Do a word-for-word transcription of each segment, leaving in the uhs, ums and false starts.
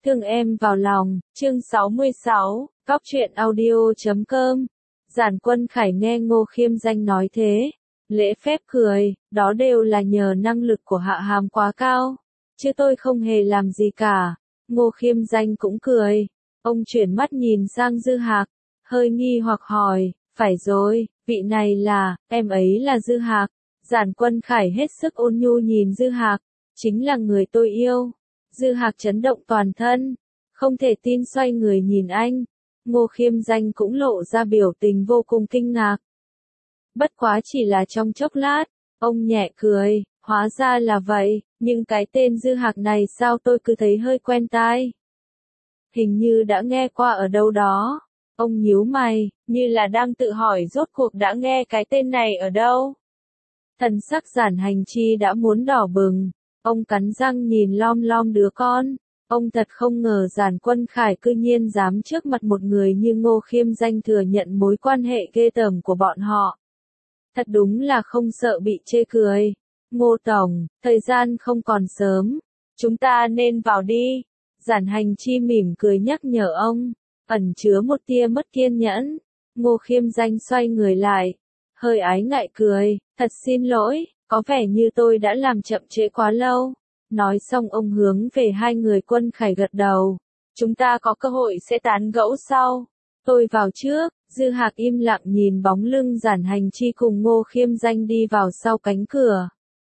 Thương em vào lòng, chương sáu mươi sáu, Góc truyện audio chấm com. Giản Quân Khải nghe Ngô Khiêm Danh nói thế, lễ phép cười, đó đều là nhờ năng lực của Hạ Hàm quá cao, chứ tôi không hề làm gì cả. Ngô Khiêm Danh cũng cười, ông chuyển mắt nhìn sang Dư Hạc, hơi nghi hoặc hỏi, phải rồi, vị này là, em ấy là Dư Hạc. Giản Quân Khải hết sức ôn nhu nhìn Dư Hạc, chính là người tôi yêu. Dư Hạc chấn động toàn thân, không thể tin xoay người nhìn anh. Ngô Khiêm Danh cũng lộ ra biểu tình vô cùng kinh ngạc. Bất quá chỉ là trong chốc lát, ông nhẹ cười, hóa ra là vậy, nhưng cái tên Dư Hạc này sao tôi cứ thấy hơi quen tai. Hình như đã nghe qua ở đâu đó. Ông nhíu mày, như là đang tự hỏi rốt cuộc đã nghe cái tên này ở đâu. Thần sắc Giản Hành Chi đã muốn đỏ bừng. Ông cắn răng nhìn lom lom đứa con. Ông thật không ngờ Giản Quân Khải cư nhiên dám trước mặt một người như Ngô Khiêm Danh thừa nhận mối quan hệ ghê tởm của bọn họ. Thật đúng là không sợ bị chê cười. Ngô Tổng, thời gian không còn sớm. Chúng ta nên vào đi. Giản Hành Chi mỉm cười nhắc nhở ông. Ẩn chứa một tia mất kiên nhẫn. Ngô Khiêm Danh xoay người lại. Hơi ái ngại cười. Thật xin lỗi. Có vẻ như tôi đã làm chậm trễ quá lâu. Nói xong ông hướng về hai người Quân Khải gật đầu. Chúng ta có cơ hội sẽ tán gẫu sau. Tôi vào trước. Dư Hạc im lặng nhìn bóng lưng Giản Hành Chi cùng Ngô Khiêm Danh đi vào sau cánh cửa.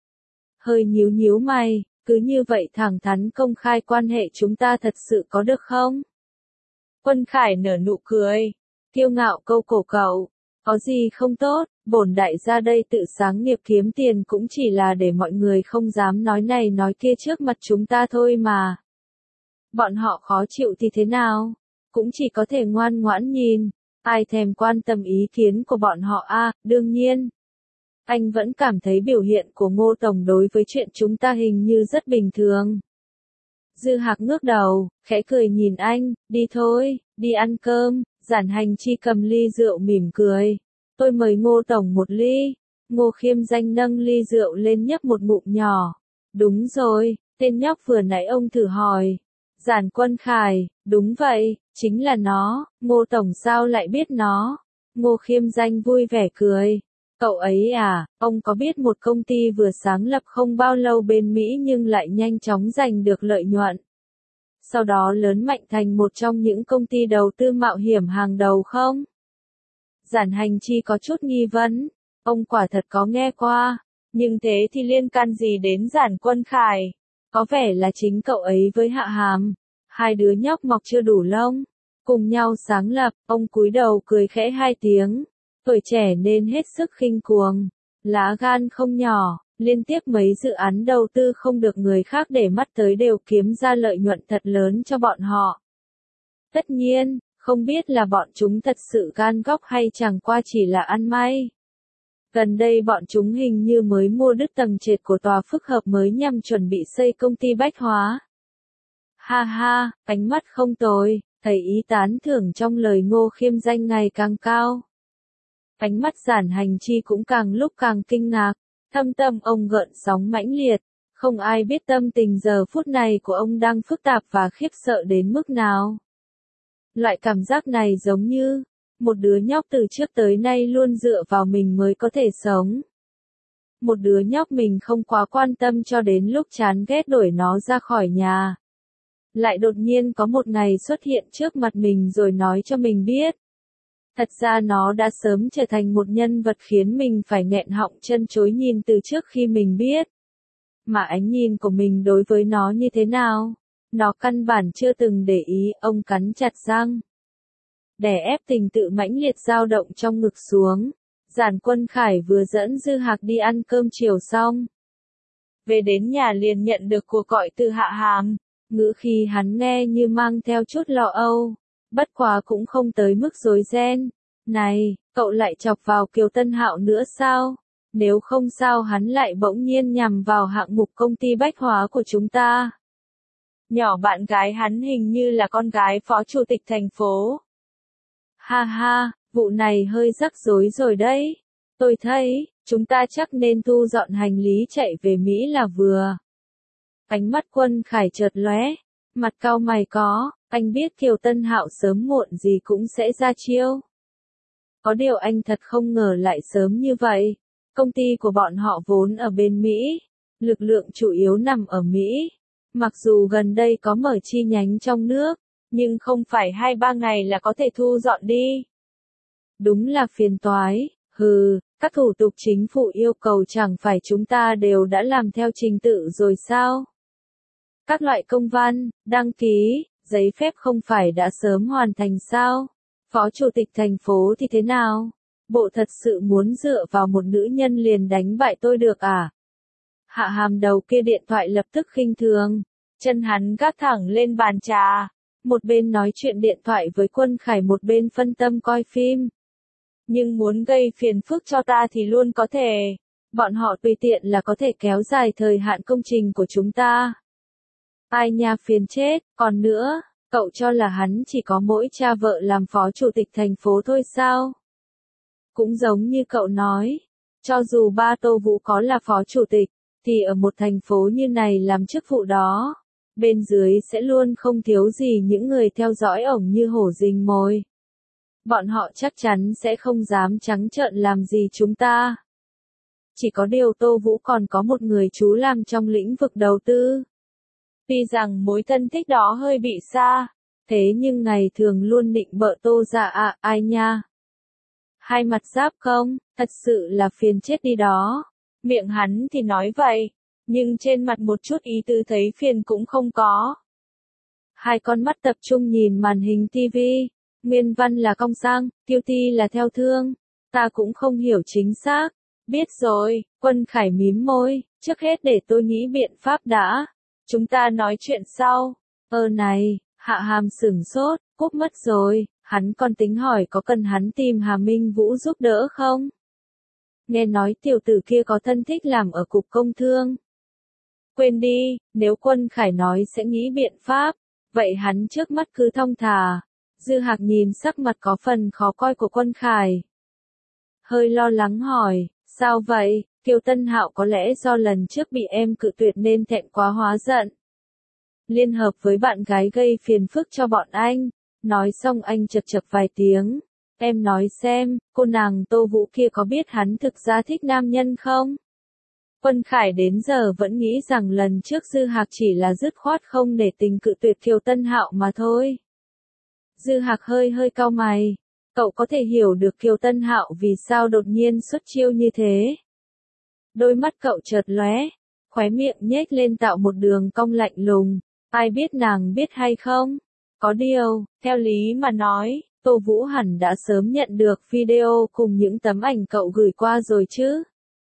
Hơi nhíu nhíu mày, cứ như vậy thẳng thắn công khai quan hệ chúng ta thật sự có được không? Quân Khải nở nụ cười. Kiêu ngạo câu cổ cậu. Có gì không tốt, bổn đại gia đây tự sáng nghiệp kiếm tiền cũng chỉ là để mọi người không dám nói này nói kia trước mặt chúng ta thôi mà. Bọn họ khó chịu thì thế nào? Cũng chỉ có thể ngoan ngoãn nhìn, ai thèm quan tâm ý kiến của bọn họ a, à, đương nhiên. Anh vẫn cảm thấy biểu hiện của Ngô Tổng đối với chuyện chúng ta hình như rất bình thường. Dư Hạc ngước đầu, khẽ cười nhìn anh, đi thôi, đi ăn cơm. Giản Hành Chi cầm ly rượu mỉm cười. Tôi mời Ngô Tổng một ly. Ngô Khiêm Danh nâng ly rượu lên nhấp một ngụm nhỏ. Đúng rồi, tên nhóc vừa nãy ông thử hỏi. Giản Quân Khải, đúng vậy, chính là nó. Ngô Tổng sao lại biết nó? Ngô Khiêm Danh vui vẻ cười. Cậu ấy à, ông có biết một công ty vừa sáng lập không bao lâu bên Mỹ nhưng lại nhanh chóng giành được lợi nhuận. Sau đó lớn mạnh thành một trong những công ty đầu tư mạo hiểm hàng đầu không? Giản Hành Chi có chút nghi vấn. Ông quả thật có nghe qua. Nhưng thế thì liên can gì đến Giản Quân Khải? Có vẻ là chính cậu ấy với Hạ Hàm. Hai đứa nhóc mọc chưa đủ lông. Cùng nhau sáng lập, ông cúi đầu cười khẽ hai tiếng. Tuổi trẻ nên hết sức khinh cuồng. Lá gan không nhỏ. Liên tiếp mấy dự án đầu tư không được người khác để mắt tới đều kiếm ra lợi nhuận thật lớn cho bọn họ. Tất nhiên, không biết là bọn chúng thật sự gan góc hay chẳng qua chỉ là ăn may. Gần đây bọn chúng hình như mới mua đứt tầng trệt của tòa phức hợp mới nhằm chuẩn bị xây công ty bách hóa. Ha ha, ánh mắt không tồi, thấy ý tán thưởng trong lời Ngô Khiêm Danh ngày càng cao. Ánh mắt Giản Hành Chi cũng càng lúc càng kinh ngạc. Thâm tâm ông gợn sóng mãnh liệt, không ai biết tâm tình giờ phút này của ông đang phức tạp và khiếp sợ đến mức nào. Loại cảm giác này giống như, một đứa nhóc từ trước tới nay luôn dựa vào mình mới có thể sống. Một đứa nhóc mình không quá quan tâm cho đến lúc chán ghét đuổi nó ra khỏi nhà. Lại đột nhiên có một ngày xuất hiện trước mặt mình rồi nói cho mình biết. Thật ra nó đã sớm trở thành một nhân vật khiến mình phải nghẹn họng chân chối nhìn từ trước khi mình biết. Mà ánh nhìn của mình đối với nó như thế nào? Nó căn bản chưa từng để ý, ông cắn chặt răng. Đè ép tình tự mãnh liệt dao động trong ngực xuống. Giản Quân Khải vừa dẫn Dư Hạc đi ăn cơm chiều xong. Về đến nhà liền nhận được cuộc gọi từ Hạ Hàm. Ngữ khi hắn nghe như mang theo chút lo âu. Bất quá cũng không tới mức rối ren. Này, cậu lại chọc vào Kiều Tân Hạo nữa sao? Nếu không sao hắn lại bỗng nhiên nhằm vào hạng mục công ty bách hóa của chúng ta. Nhỏ bạn gái hắn hình như là con gái phó chủ tịch thành phố. Ha ha, vụ này hơi rắc rối rồi đấy. Tôi thấy, chúng ta chắc nên thu dọn hành lý chạy về Mỹ là vừa. Ánh mắt Quân Khải chợt lóe. Mặt cau mày có, anh biết Kiều Tân Hạo sớm muộn gì cũng sẽ ra chiêu. Có điều anh thật không ngờ lại sớm như vậy. Công ty của bọn họ vốn ở bên Mỹ, lực lượng chủ yếu nằm ở Mỹ. Mặc dù gần đây có mở chi nhánh trong nước, nhưng không phải hai ba ngày là có thể thu dọn đi. Đúng là phiền toái, hừ, các thủ tục chính phủ yêu cầu chẳng phải chúng ta đều đã làm theo trình tự rồi sao? Các loại công văn, đăng ký, giấy phép không phải đã sớm hoàn thành sao? Phó chủ tịch thành phố thì thế nào? Bộ thật sự muốn dựa vào một nữ nhân liền đánh bại tôi được à? Hạ Hàm đầu kia điện thoại lập tức khinh thường, chân hắn gác thẳng lên bàn trà, một bên nói chuyện điện thoại với Quân Khải một bên phân tâm coi phim. Nhưng muốn gây phiền phức cho ta thì luôn có thể, bọn họ tùy tiện là có thể kéo dài thời hạn công trình của chúng ta. Ai nha phiền chết, còn nữa, cậu cho là hắn chỉ có mỗi cha vợ làm phó chủ tịch thành phố thôi sao? Cũng giống như cậu nói, cho dù ba Tô Vũ có là phó chủ tịch, thì ở một thành phố như này làm chức vụ đó, bên dưới sẽ luôn không thiếu gì những người theo dõi ổng như hổ rình mồi. Bọn họ chắc chắn sẽ không dám trắng trợn làm gì chúng ta. Chỉ có điều Tô Vũ còn có một người chú làm trong lĩnh vực đầu tư. Tuy rằng mối thân thích đó hơi bị xa, thế nhưng ngày thường luôn định bợ Tô ra à, ai nha. Hai mặt giáp không, thật sự là phiền chết đi đó. Miệng hắn thì nói vậy, nhưng trên mặt một chút ý tứ thấy phiền cũng không có. Hai con mắt tập trung nhìn màn hình tivi, nguyên văn là cong sang, tiêu ti là theo thương. Ta cũng không hiểu chính xác. Biết rồi, Quân Khải mím môi, trước hết để tôi nghĩ biện pháp đã. Chúng ta nói chuyện sau. Ơ này, Hạ Hàm sửng sốt, cúp mất rồi, hắn còn tính hỏi có cần hắn tìm Hà Minh Vũ giúp đỡ không? Nghe nói tiểu tử kia có thân thích làm ở cục công thương. Quên đi, nếu Quân Khải nói sẽ nghĩ biện pháp, vậy hắn trước mắt cứ thong thả. Dư Hạc nhìn sắc mặt có phần khó coi của Quân Khải. Hơi lo lắng hỏi, sao vậy, Kiều Tân Hạo có lẽ do lần trước bị em cự tuyệt nên thẹn quá hóa giận. Liên hợp với bạn gái gây phiền phức cho bọn anh, nói xong anh chật chật vài tiếng. Em nói xem, cô nàng Tô Vũ kia có biết hắn thực ra thích nam nhân không? Quân Khải đến giờ vẫn nghĩ rằng lần trước Dư Hạc chỉ là dứt khoát không để tình cự tuyệt Kiều Tân Hạo mà thôi. Dư Hạc hơi hơi cau mày. Cậu có thể hiểu được Kiều Tân Hạo vì sao đột nhiên xuất chiêu như thế. Đôi mắt cậu chợt lóe, khóe miệng nhếch lên tạo một đường cong lạnh lùng. Ai biết nàng biết hay không? Có điều, theo lý mà nói, Tô Vũ hẳn đã sớm nhận được video cùng những tấm ảnh cậu gửi qua rồi chứ.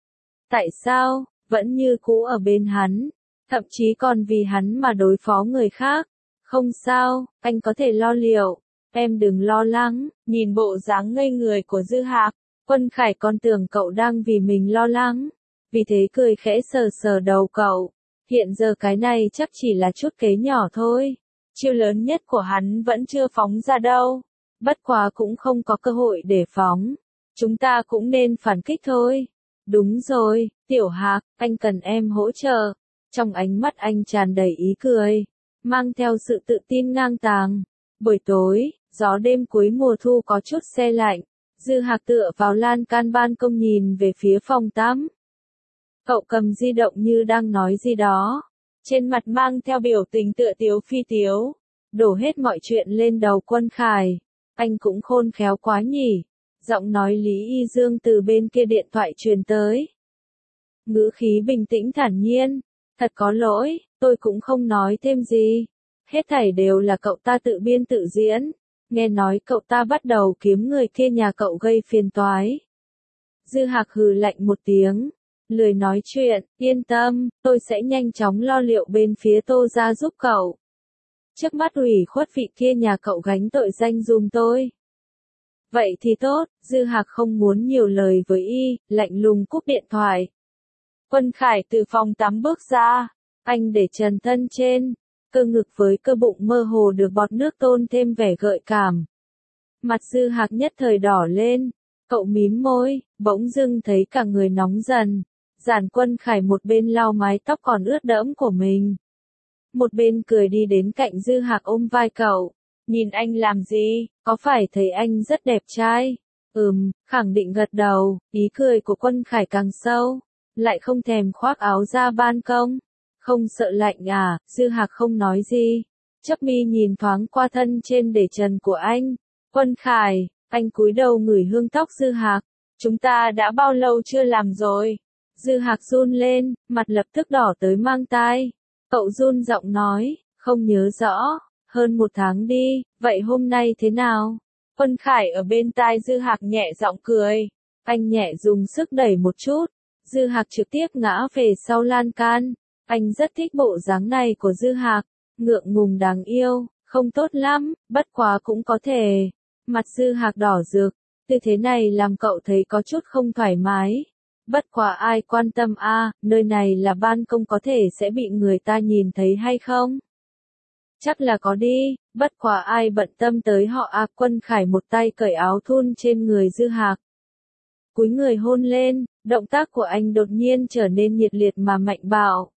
Tại sao, vẫn như cũ ở bên hắn, thậm chí còn vì hắn mà đối phó người khác. Không sao, anh có thể lo liệu, em đừng lo lắng. Nhìn bộ dáng ngây người của Dư Hạc, Quân Khải còn tưởng cậu đang vì mình lo lắng, vì thế cười khẽ sờ sờ đầu cậu. Hiện giờ cái này chắc chỉ là chút kế nhỏ thôi, chiêu lớn nhất của hắn vẫn chưa phóng ra đâu, bất quá cũng không có cơ hội để phóng, chúng ta cũng nên phản kích thôi. Đúng rồi, Tiểu Hạc, anh cần em hỗ trợ. Trong ánh mắt anh tràn đầy ý cười, mang theo sự tự tin ngang tàng. Buổi tối, gió đêm cuối mùa thu có chút se lạnh, Dư Hạc tựa vào lan can ban công nhìn về phía phòng tắm. Cậu cầm di động như đang nói gì đó, trên mặt mang theo biểu tình tựa tiếu phi tiếu, đổ hết mọi chuyện lên đầu Quân Khải. Anh cũng khôn khéo quá nhỉ. Giọng nói Lý Y Dương từ bên kia điện thoại truyền tới. Ngữ khí bình tĩnh thản nhiên. Thật có lỗi, tôi cũng không nói thêm gì. Hết thảy đều là cậu ta tự biên tự diễn. Nghe nói cậu ta bắt đầu kiếm người kia nhà cậu gây phiền toái. Dư Hạc hừ lạnh một tiếng, lười nói chuyện, yên tâm, tôi sẽ nhanh chóng lo liệu bên phía Tô gia giúp cậu. Trước mắt ủy khuất vị kia nhà cậu gánh tội danh dùm tôi. Vậy thì tốt, Dư Hạc không muốn nhiều lời với y, lạnh lùng cúp điện thoại. Quân Khải từ phòng tắm bước ra, anh để trần thân trên, cơ ngực với cơ bụng mơ hồ được bọt nước tôn thêm vẻ gợi cảm. Mặt Dư Hạc nhất thời đỏ lên, cậu mím môi, bỗng dưng thấy cả người nóng dần. Giản Quân Khải một bên lau mái tóc còn ướt đẫm của mình. một bên cười đi đến cạnh Dư Hạc ôm vai cậu. Nhìn anh làm gì, có phải thấy anh rất đẹp trai? Ừm, khẳng định gật đầu, ý cười của Quân Khải càng sâu, lại không thèm khoác áo ra ban công. Không sợ lạnh à? Dư Hạc không nói gì, chớp mi nhìn thoáng qua thân trên để trần của anh. Quân Khải, anh cúi đầu ngửi hương tóc Dư Hạc. Chúng ta đã bao lâu chưa làm rồi? Dư Hạc run lên, mặt lập tức đỏ tới mang tai. Cậu run giọng nói, không nhớ rõ, hơn một tháng đi, vậy hôm nay thế nào? Quân Khải ở bên tai Dư Hạc nhẹ giọng cười. Anh nhẹ dùng sức đẩy một chút. Dư Hạc trực tiếp ngã về sau lan can. Anh rất thích bộ dáng này của Dư Hạc. Ngượng ngùng đáng yêu, không tốt lắm, bất quá cũng có thể. Mặt Dư Hạc đỏ rực. Tư thế này làm cậu thấy có chút không thoải mái. Bất quá ai quan tâm a, à, nơi này là ban công có thể sẽ bị người ta nhìn thấy hay không? Chắc là có đi, bất quá ai bận tâm tới họ a. À, Quân Khải một tay cởi áo thun trên người Dư Hạc. Cúi người hôn lên, động tác của anh đột nhiên trở nên nhiệt liệt mà mạnh bạo.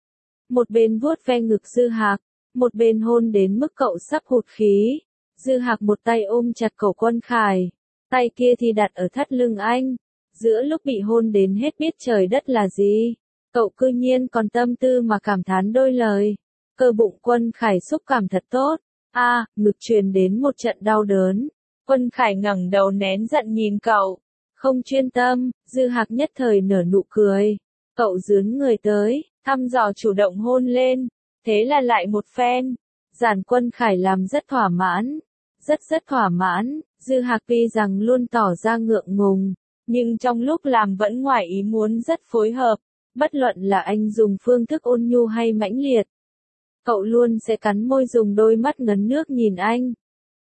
Một bên vuốt ve ngực Dư Hạc, một bên hôn đến mức cậu sắp hụt khí. Dư Hạc một tay ôm chặt cổ Quân Khải, tay kia thì đặt ở thắt lưng anh. Giữa lúc bị hôn đến hết biết trời đất là gì, cậu cư nhiên còn tâm tư mà cảm thán đôi lời. Cơ bụng Quân Khải xúc cảm thật tốt. A, à, ngực truyền đến một trận đau đớn. Quân Khải ngẩng đầu nén giận nhìn cậu. Không chuyên tâm, Dư Hạc nhất thời nở nụ cười. Cậu dướn người tới, thăm dò chủ động hôn lên. Thế là lại một phen. Giản Quân Khải làm rất thỏa mãn. Rất rất thỏa mãn. Dư Hạc tuy rằng luôn tỏ ra ngượng ngùng, nhưng trong lúc làm vẫn ngoài ý muốn rất phối hợp. Bất luận là anh dùng phương thức ôn nhu hay mãnh liệt, cậu luôn sẽ cắn môi dùng đôi mắt ngấn nước nhìn anh.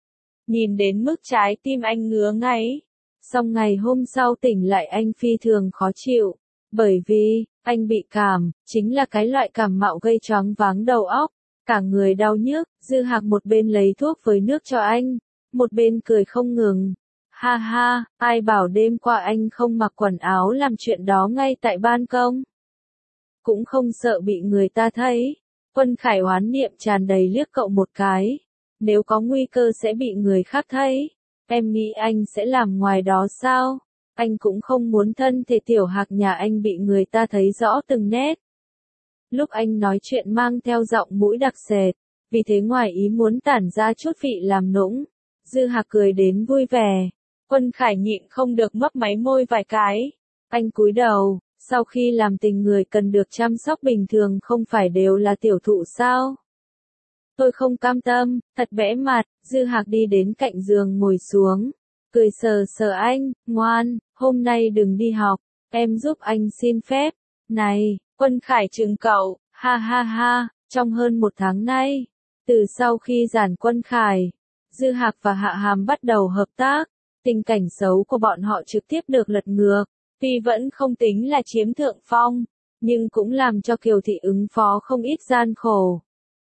Nhìn đến mức trái tim anh ngứa ngáy. Xong ngày hôm sau tỉnh lại anh phi thường khó chịu. Bởi vì, anh bị cảm, chính là cái loại cảm mạo gây choáng váng đầu óc. Cả người đau nhức, Dư Hạc một bên lấy thuốc với nước cho anh, một bên cười không ngừng. Ha ha, ai bảo đêm qua anh không mặc quần áo làm chuyện đó ngay tại ban công. Cũng không sợ bị người ta thấy. Quân Khải oán niệm tràn đầy liếc cậu một cái. Nếu có nguy cơ sẽ bị người khác thấy, em nghĩ anh sẽ làm ngoài đó sao? Anh cũng không muốn thân thể tiểu Hạc nhà anh bị người ta thấy rõ từng nét. Lúc anh nói chuyện mang theo giọng mũi đặc sệt, vì thế ngoài ý muốn tản ra chút vị làm nũng. Dư Hạc cười đến vui vẻ. Quân Khải nhịn không được mấp máy môi vài cái. Anh cúi đầu, sau khi làm tình người cần được chăm sóc bình thường không phải đều là tiểu thụ sao? Tôi không cam tâm, thật bẽ mặt. Dư Hạc đi đến cạnh giường ngồi xuống, cười sờ sờ anh, ngoan, hôm nay đừng đi học, em giúp anh xin phép. Này, Quân Khải trừng cậu, ha ha ha, trong hơn một tháng nay, từ sau khi giản Quân Khải, Dư Hạc và Hạ Hàm bắt đầu hợp tác, tình cảnh xấu của bọn họ trực tiếp được lật ngược, tuy vẫn không tính là chiếm thượng phong, nhưng cũng làm cho Kiều Thị ứng phó không ít gian khổ.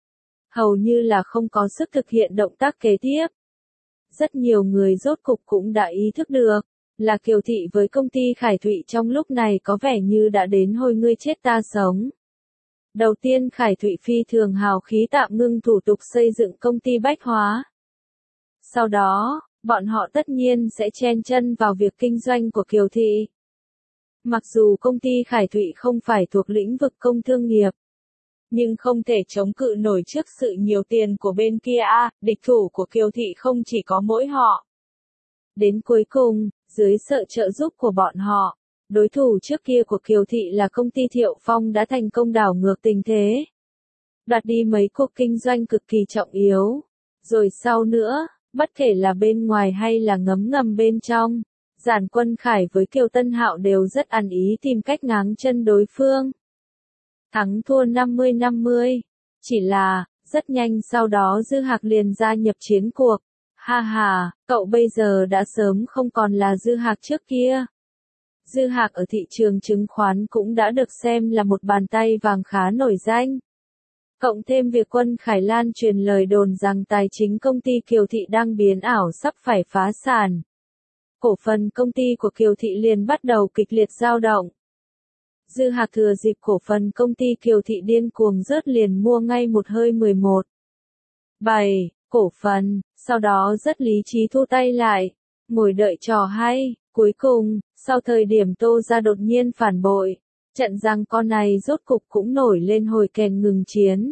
Hầu như là không có sức thực hiện động tác kế tiếp. Rất nhiều người rốt cục cũng đã ý thức được, là Kiều Thị với công ty Khải Thụy trong lúc này có vẻ như đã đến hồi ngươi chết ta sống. Đầu tiên Khải Thụy phi thường hào khí tạm ngưng thủ tục xây dựng công ty bách hóa. Sau đó, bọn họ tất nhiên sẽ chen chân vào việc kinh doanh của Kiều Thị. Mặc dù công ty Khải Thụy không phải thuộc lĩnh vực công thương nghiệp, nhưng không thể chống cự nổi trước sự nhiều tiền của bên kia a, à, địch thủ của Kiều Thị không chỉ có mỗi họ. Đến cuối cùng, dưới sự trợ giúp của bọn họ, đối thủ trước kia của Kiều Thị là công ty Thiệu Phong đã thành công đảo ngược tình thế. Đoạt đi mấy cuộc kinh doanh cực kỳ trọng yếu. Rồi sau nữa, bất kể là bên ngoài hay là ngấm ngầm bên trong, Giản Quân Khải với Kiều Tân Hạo đều rất ăn ý tìm cách ngáng chân đối phương. Thắng thua năm mươi năm mươi. Chỉ là, rất nhanh sau đó Dư Hạc liền gia nhập chiến cuộc. Ha ha, cậu bây giờ đã sớm không còn là Dư Hạc trước kia. Dư Hạc ở thị trường chứng khoán cũng đã được xem là một bàn tay vàng khá nổi danh. Cộng thêm việc Quân Khải lan truyền lời đồn rằng tài chính công ty Kiều Thị đang biến ảo sắp phải phá sản. Cổ phần công ty của Kiều Thị liền bắt đầu kịch liệt dao động. Dư Hạc thừa dịp cổ phần công ty Kiều Thị điên cuồng rớt liền mua ngay một hơi mười một phẩy bảy cổ phần, sau đó rất lý trí thu tay lại, ngồi đợi trò hay. Cuối cùng, sau thời điểm Tô gia đột nhiên phản bội, trận giằng co này rốt cục cũng nổi lên hồi kèn ngừng chiến.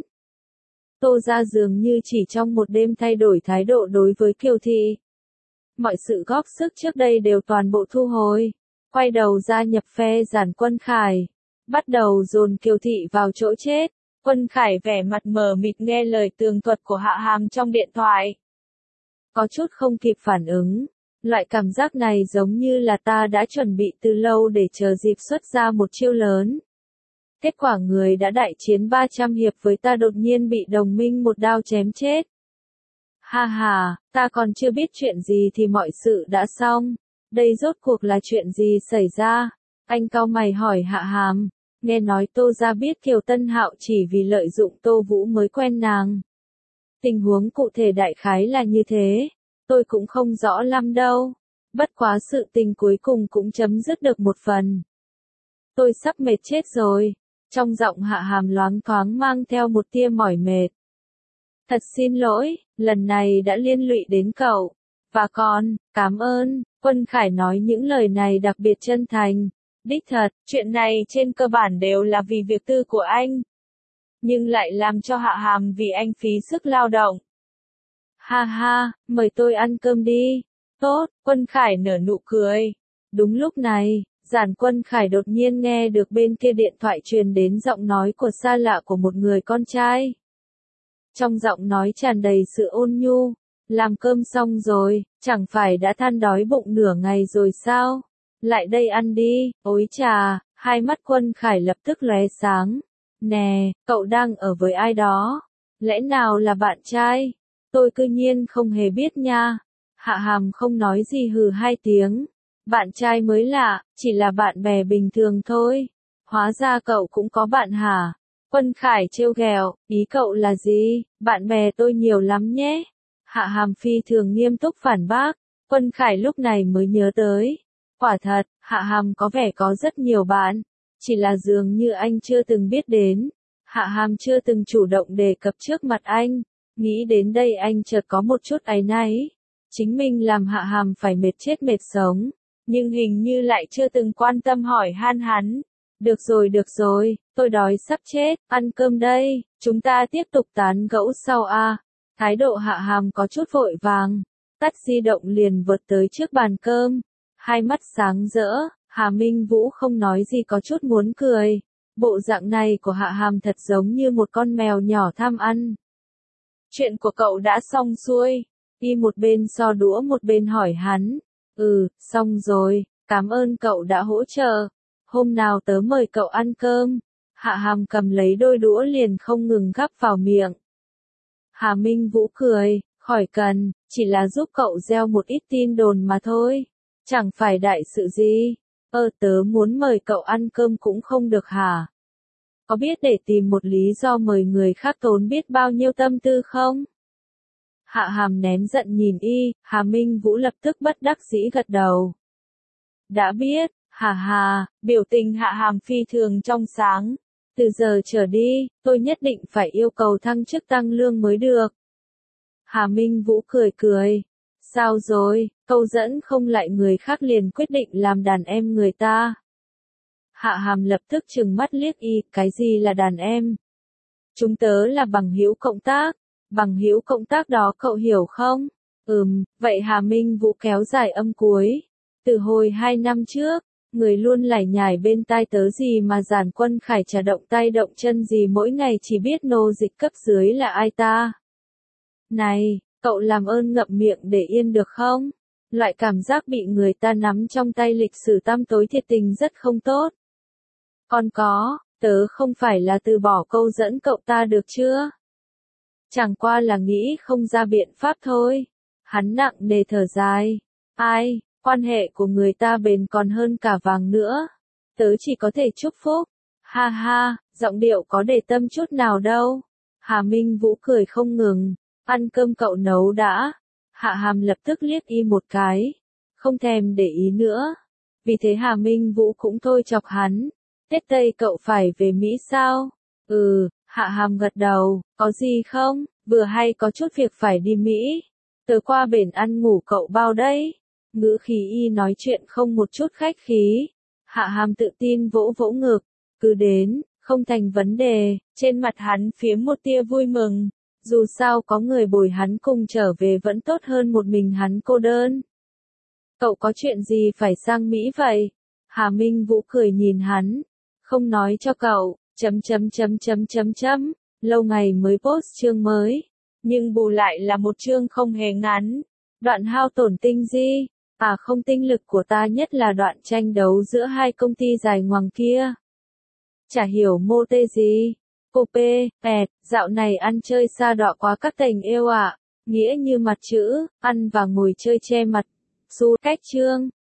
Tô gia dường như chỉ trong một đêm thay đổi thái độ đối với Kiều Thị. Mọi sự góp sức trước đây đều toàn bộ thu hồi, quay đầu gia nhập phe Giản Quân Khải, bắt đầu dồn Kiều Thị vào chỗ chết. Quân Khải vẻ mặt mờ mịt nghe lời tường thuật của Hạ Hàm trong điện thoại. Có chút không kịp phản ứng, loại cảm giác này giống như là ta đã chuẩn bị từ lâu để chờ dịp xuất ra một chiêu lớn. Kết quả người đã đại chiến ba trăm hiệp với ta đột nhiên bị đồng minh một đao chém chết. Ha ha, ta còn chưa biết chuyện gì thì mọi sự đã xong. Đây rốt cuộc là chuyện gì xảy ra? Anh cau mày hỏi Hạ Hàm. Nghe nói Tô gia biết Kiều Tân Hạo chỉ vì lợi dụng Tô Vũ mới quen nàng. Tình huống cụ thể đại khái là như thế. Tôi cũng không rõ lắm đâu. Bất quá sự tình cuối cùng cũng chấm dứt được một phần. Tôi sắp mệt chết rồi. Trong giọng Hạ Hàm loáng thoáng mang theo một tia mỏi mệt. Thật xin lỗi, lần này đã liên lụy đến cậu. Và còn, cảm ơn. Quân Khải nói những lời này đặc biệt chân thành. Đích thật, chuyện này trên cơ bản đều là vì việc tư của anh. Nhưng lại làm cho Hạ Hàm vì anh phí sức lao động. Ha ha, mời tôi ăn cơm đi. Tốt, Quân Khải nở nụ cười. Đúng lúc này, Giản Quân Khải đột nhiên nghe được bên kia điện thoại truyền đến giọng nói của xa lạ của một người con trai. Trong giọng nói tràn đầy sự ôn nhu. Làm cơm xong rồi, chẳng phải đã than đói bụng nửa ngày rồi sao? Lại đây ăn đi, ối chà, hai mắt Quân Khải lập tức lóe sáng. Nè, cậu đang ở với ai đó? Lẽ nào là bạn trai? Tôi cư nhiên không hề biết nha. Hạ Hàm không nói gì hừ hai tiếng. Bạn trai mới lạ, chỉ là bạn bè bình thường thôi. Hóa ra cậu cũng có bạn hả? Quân Khải trêu ghẹo, ý cậu là gì? Bạn bè tôi nhiều lắm nhé. Hạ Hàm phi thường nghiêm túc phản bác. Quân Khải lúc này mới nhớ tới. Quả thật, Hạ Hàm có vẻ có rất nhiều bạn. Chỉ là dường như anh chưa từng biết đến. Hạ Hàm chưa từng chủ động đề cập trước mặt anh. Nghĩ đến đây anh chợt có một chút áy náy. Chính mình làm Hạ Hàm phải mệt chết mệt sống. Nhưng hình như lại chưa từng quan tâm hỏi han hắn. Được rồi được rồi, tôi đói sắp chết, ăn cơm đây, chúng ta tiếp tục tán gẫu sau a. Thái độ Hạ Hàm có chút vội vàng. Tắt di động liền vượt tới trước bàn cơm. Hai mắt sáng rỡ, Hà Minh Vũ không nói gì có chút muốn cười. Bộ dạng này của Hạ Hàm thật giống như một con mèo nhỏ tham ăn. Chuyện của cậu đã xong xuôi. Y một bên so đũa một bên hỏi hắn. Ừ, xong rồi, cảm ơn cậu đã hỗ trợ. Hôm nào tớ mời cậu ăn cơm. Hạ Hàm cầm lấy đôi đũa liền không ngừng gắp vào miệng. Hà Minh Vũ cười, khỏi cần, chỉ là giúp cậu gieo một ít tin đồn mà thôi. Chẳng phải đại sự gì. Ơ tớ muốn mời cậu ăn cơm cũng không được hả? Có biết để tìm một lý do mời người khác tốn biết bao nhiêu tâm tư không? Hạ Hàm nén giận nhìn y, Hà Minh Vũ lập tức bất đắc dĩ gật đầu. Đã biết, hà hà, biểu tình Hạ Hàm phi thường trong sáng. Từ giờ trở đi, tôi nhất định phải yêu cầu thăng chức tăng lương mới được. Hà Minh Vũ cười cười. Sao rồi, câu dẫn không lại người khác liền quyết định làm đàn em người ta. Hạ Hàm lập tức trừng mắt liếc y, cái gì là đàn em? Chúng tớ là bằng hữu cộng tác. Bằng hữu cộng tác đó cậu hiểu không? Ừm, vậy Hà Minh Vũ kéo dài âm cuối. Từ hồi hai năm trước, người luôn lải nhải bên tai tớ gì mà Giản Quân Khải chả động tay động chân gì mỗi ngày chỉ biết nô dịch cấp dưới là ai ta. Này, cậu làm ơn ngậm miệng để yên được không? Loại cảm giác bị người ta nắm trong tay lịch sử tăm tối thiệt tình rất không tốt. Còn có, tớ không phải là từ bỏ câu dẫn cậu ta được chưa? Chẳng qua là nghĩ không ra biện pháp thôi. Hắn nặng nề thở dài. Ai, quan hệ của người ta bền còn hơn cả vàng nữa. Tớ chỉ có thể chúc phúc. Ha ha, giọng điệu có để tâm chút nào đâu. Hà Minh Vũ cười không ngừng. Ăn cơm cậu nấu đã. Hạ Hàm lập tức liếc y một cái. Không thèm để ý nữa. Vì thế Hà Minh Vũ cũng thôi chọc hắn. Tết Tây cậu phải về Mỹ sao? Ừ, Hạ Hàm gật đầu, có gì không? Vừa hay có chút việc phải đi Mỹ. Tớ qua bển ăn ngủ cậu bao đấy. Ngữ khí y nói chuyện không một chút khách khí. Hạ Hàm tự tin vỗ vỗ ngực. Cứ đến, không thành vấn đề. Trên mặt hắn phiếm một tia vui mừng. Dù sao có người bồi hắn cùng trở về vẫn tốt hơn một mình hắn cô đơn. Cậu có chuyện gì phải sang Mỹ vậy? Hà Minh Vũ cười nhìn hắn. Không nói cho cậu, chấm chấm chấm chấm chấm chấm. Lâu ngày mới post chương mới. Nhưng bù lại là một chương không hề ngắn. Đoạn hao tổn tinh di. À không, tinh lực của ta nhất là đoạn tranh đấu giữa hai công ty dài ngoằng kia. Chả hiểu mô tê gì. Cô P, pẹt, dạo này ăn chơi xa đọa quá các tành yêu ạ. À. Nghĩa như mặt chữ, ăn và ngồi chơi che mặt. Su cách chương.